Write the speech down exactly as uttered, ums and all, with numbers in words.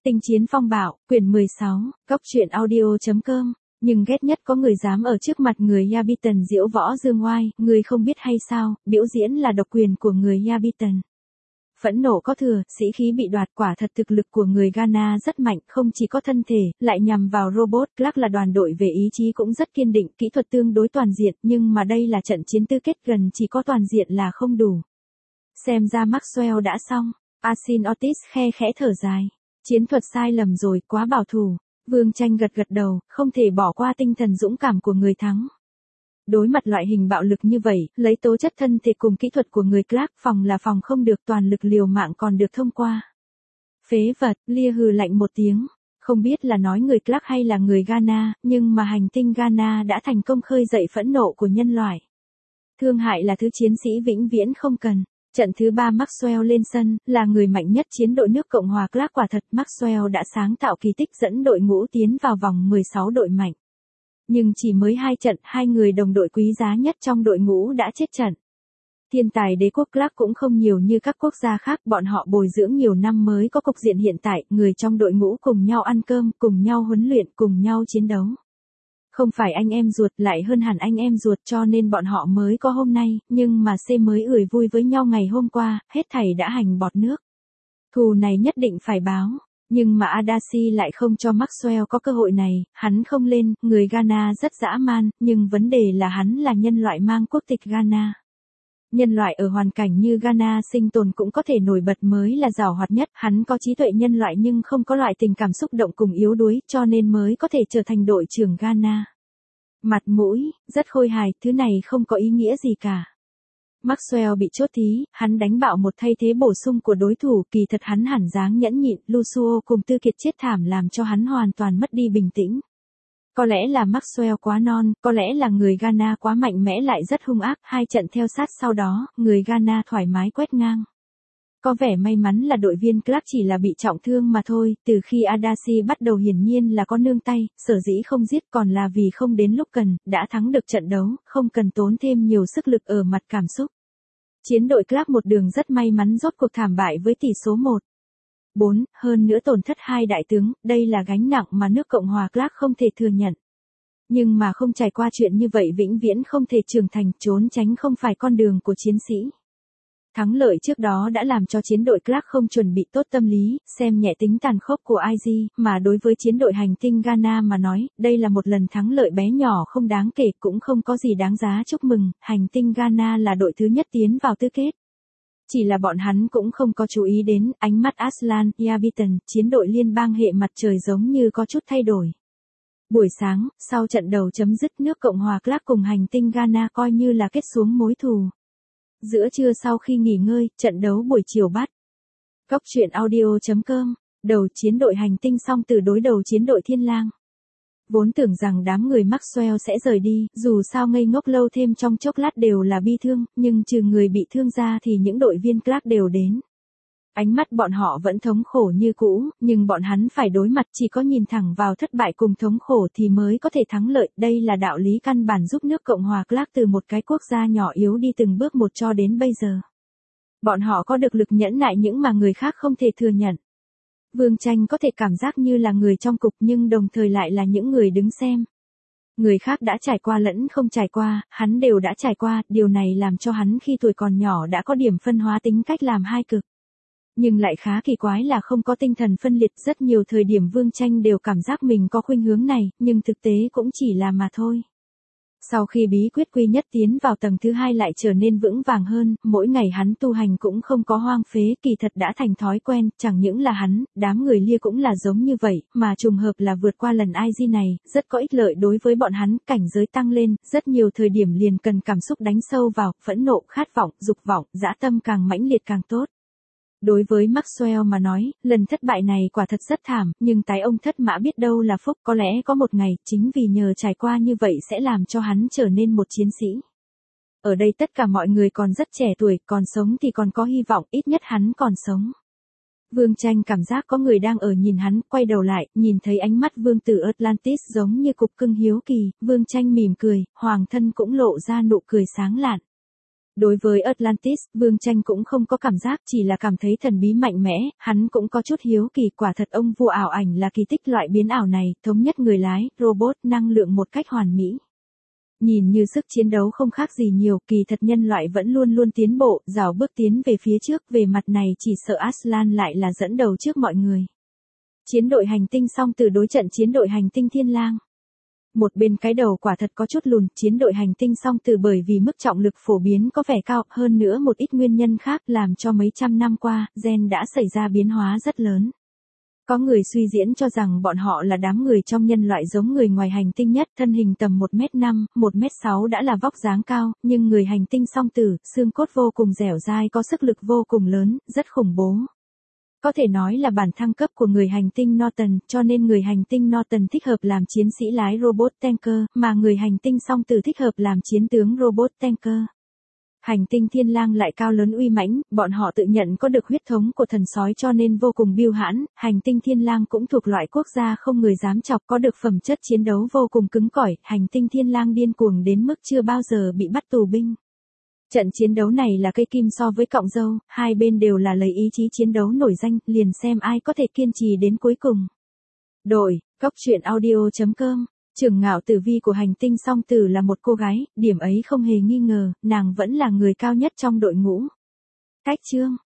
Tinh chiến phong bạo, quyển mười sáu, góc truyện audio.com, nhưng ghét nhất có người dám ở trước mặt người Yabiton diễu võ dương oai, người không biết hay sao, biểu diễn là độc quyền của người Yabiton. Phẫn nộ có thừa, sĩ khí bị đoạt, quả thật thực lực của người Ghana rất mạnh, không chỉ có thân thể, lại nhằm vào robot. Clark là đoàn đội về ý chí cũng rất kiên định, kỹ thuật tương đối toàn diện, nhưng mà đây là trận chiến tứ kết, gần chỉ có toàn diện là không đủ. Xem ra Maxwell đã xong. Asin Otis khe khẽ thở dài. Chiến thuật sai lầm rồi, quá bảo thủ. Vương Tranh gật gật đầu, không thể bỏ qua tinh thần dũng cảm của người thắng. Đối mặt loại hình bạo lực như vậy, lấy tố chất thân thể cùng kỹ thuật của người Clark, phòng là phòng không được, toàn lực liều mạng còn được thông qua. Phế vật, Lia hừ lạnh một tiếng. Không biết là nói người Clark hay là người Ghana, nhưng mà hành tinh Ghana đã thành công khơi dậy phẫn nộ của nhân loại. Thương hại là thứ chiến sĩ vĩnh viễn không cần. Trận thứ ba Maxwell lên sân, là người mạnh nhất chiến đội nước Cộng hòa Clark. Quả thật Maxwell đã sáng tạo kỳ tích dẫn đội ngũ tiến vào vòng mười sáu đội mạnh. Nhưng chỉ mới hai trận, hai người đồng đội quý giá nhất trong đội ngũ đã chết trận. Thiên tài đế quốc Clark cũng không nhiều như các quốc gia khác, bọn họ bồi dưỡng nhiều năm mới có cục diện hiện tại, người trong đội ngũ cùng nhau ăn cơm, cùng nhau huấn luyện, cùng nhau chiến đấu. Không phải anh em ruột, lại hơn hẳn anh em ruột, cho nên bọn họ mới có hôm nay, nhưng mà C mới ửi vui với nhau ngày hôm qua, hết thảy đã hành bọt nước. Thù này nhất định phải báo, nhưng mà Adachi lại không cho Maxwell có cơ hội này, hắn không lên, người Ghana rất dã man, nhưng vấn đề là hắn là nhân loại mang quốc tịch Ghana. Nhân loại ở hoàn cảnh như Ghana sinh tồn cũng có thể nổi bật mới là giàu hoạt nhất, hắn có trí tuệ nhân loại nhưng không có loại tình cảm xúc động cùng yếu đuối, cho nên mới có thể trở thành đội trưởng Ghana. Mặt mũi, rất khôi hài, thứ này không có ý nghĩa gì cả. Maxwell bị chốt thí, hắn đánh bạo một thay thế bổ sung của đối thủ, kỳ thật hắn hẳn dáng nhẫn nhịn, Lucio cùng Tư Kiệt chết thảm làm cho hắn hoàn toàn mất đi bình tĩnh. Có lẽ là Maxwell quá non, có lẽ là người Ghana quá mạnh mẽ lại rất hung ác, hai trận theo sát sau đó, người Ghana thoải mái quét ngang. Có vẻ may mắn là đội viên Clark chỉ là bị trọng thương mà thôi, từ khi Adachi bắt đầu hiển nhiên là có nương tay, sở dĩ không giết còn là vì không đến lúc cần, đã thắng được trận đấu, không cần tốn thêm nhiều sức lực ở mặt cảm xúc. Chiến đội Clark một đường rất may mắn rốt cuộc thảm bại với tỷ số một bốn, hơn nữa tổn thất hai đại tướng, đây là gánh nặng mà nước Cộng hòa Clark không thể thừa nhận. Nhưng mà không trải qua chuyện như vậy vĩnh viễn không thể trưởng thành, trốn tránh không phải con đường của chiến sĩ. Thắng lợi trước đó đã làm cho chiến đội Clark không chuẩn bị tốt tâm lý, xem nhẹ tính tàn khốc của i giê, mà đối với chiến đội hành tinh Ghana mà nói, đây là một lần thắng lợi bé nhỏ không đáng kể, cũng không có gì đáng giá chúc mừng, hành tinh Ghana là đội thứ nhất tiến vào tứ kết. Chỉ là bọn hắn cũng không có chú ý đến, ánh mắt Aslan, Yabiton, chiến đội liên bang hệ mặt trời giống như có chút thay đổi. Buổi sáng, sau trận đầu chấm dứt, nước Cộng hòa Clark cùng hành tinh Ghana coi như là kết xuống mối thù. Giữa trưa sau khi nghỉ ngơi, trận đấu buổi chiều bắt. Góc truyện audio.com, đầu chiến đội hành tinh song từ đối đầu chiến đội thiên lang. Vốn tưởng rằng đám người Maxwell sẽ rời đi, dù sao ngây ngốc lâu thêm trong chốc lát đều là bi thương, nhưng trừ người bị thương ra thì những đội viên Clark đều đến. Ánh mắt bọn họ vẫn thống khổ như cũ, nhưng bọn hắn phải đối mặt, chỉ có nhìn thẳng vào thất bại cùng thống khổ thì mới có thể thắng lợi, đây là đạo lý căn bản giúp nước Cộng hòa Clark từ một cái quốc gia nhỏ yếu đi từng bước một cho đến bây giờ. Bọn họ có được lực nhẫn nại những mà người khác không thể thừa nhận. Vương Tranh có thể cảm giác như là người trong cục nhưng đồng thời lại là những người đứng xem. Người khác đã trải qua lẫn không trải qua, hắn đều đã trải qua, điều này làm cho hắn khi tuổi còn nhỏ đã có điểm phân hóa tính cách làm hai cực. Nhưng lại khá kỳ quái là không có tinh thần phân liệt, rất nhiều thời điểm Vương Tranh đều cảm giác mình có khuynh hướng này, nhưng thực tế cũng chỉ là mà thôi. Sau khi bí quyết quy nhất tiến vào tầng thứ hai lại trở nên vững vàng hơn, mỗi ngày hắn tu hành cũng không có hoang phế, kỳ thật đã thành thói quen, chẳng những là hắn, đám người Lia cũng là giống như vậy, mà trùng hợp là vượt qua lần i giê này, rất có ích lợi đối với bọn hắn, cảnh giới tăng lên, rất nhiều thời điểm liền cần cảm xúc đánh sâu vào, phẫn nộ, khát vọng, dục vọng, dã tâm càng mãnh liệt càng tốt. Đối với Maxwell mà nói, lần thất bại này quả thật rất thảm, nhưng tái ông thất mã biết đâu là phúc, có lẽ có một ngày, chính vì nhờ trải qua như vậy sẽ làm cho hắn trở nên một chiến sĩ. Ở đây tất cả mọi người còn rất trẻ tuổi, còn sống thì còn có hy vọng, ít nhất hắn còn sống. Vương Tranh cảm giác có người đang ở nhìn hắn, quay đầu lại, nhìn thấy ánh mắt vương tử Atlantis giống như cục cưng hiếu kỳ, Vương Tranh mỉm cười, hoàng thân cũng lộ ra nụ cười sáng lạn. Đối với Atlantis, Vương Tranh cũng không có cảm giác, chỉ là cảm thấy thần bí mạnh mẽ, hắn cũng có chút hiếu kỳ, quả thật ông vua ảo ảnh là kỳ tích loại biến ảo này, thống nhất người lái, robot, năng lượng một cách hoàn mỹ. Nhìn như sức chiến đấu không khác gì nhiều, kỳ thật nhân loại vẫn luôn luôn tiến bộ, rảo bước tiến về phía trước, về mặt này chỉ sợ Aslan lại là dẫn đầu trước mọi người. Chiến đội hành tinh song từ đối trận chiến đội hành tinh Thiên Lang. Một bên cái đầu quả thật có chút lùn, chiến đội hành tinh song từ bởi vì mức trọng lực phổ biến có vẻ cao, hơn nữa một ít nguyên nhân khác làm cho mấy trăm năm qua, gen đã xảy ra biến hóa rất lớn. Có người suy diễn cho rằng bọn họ là đám người trong nhân loại giống người ngoài hành tinh nhất, thân hình tầm một mét năm, một mét sáu đã là vóc dáng cao, nhưng người hành tinh song tử, xương cốt vô cùng dẻo dai, có sức lực vô cùng lớn, rất khủng bố. Có thể nói là bản thăng cấp của người hành tinh Norton, cho nên người hành tinh Norton thích hợp làm chiến sĩ lái robot tanker, mà người hành tinh song tử thích hợp làm chiến tướng robot tanker. Hành tinh Thiên Lang lại cao lớn uy mãnh, bọn họ tự nhận có được huyết thống của thần sói cho nên vô cùng biêu hãn, hành tinh Thiên Lang cũng thuộc loại quốc gia không người dám chọc, có được phẩm chất chiến đấu vô cùng cứng cỏi, hành tinh Thiên Lang điên cuồng đến mức chưa bao giờ bị bắt tù binh. Trận chiến đấu này là cây kim so với cọng dâu, hai bên đều là lấy ý chí chiến đấu nổi danh, liền xem ai có thể kiên trì đến cuối cùng. Đội, góc truyện audio chấm com. Trưởng ngạo tử vi của hành tinh song tử là một cô gái, điểm ấy không hề nghi ngờ, nàng vẫn là người cao nhất trong đội ngũ. Cách chương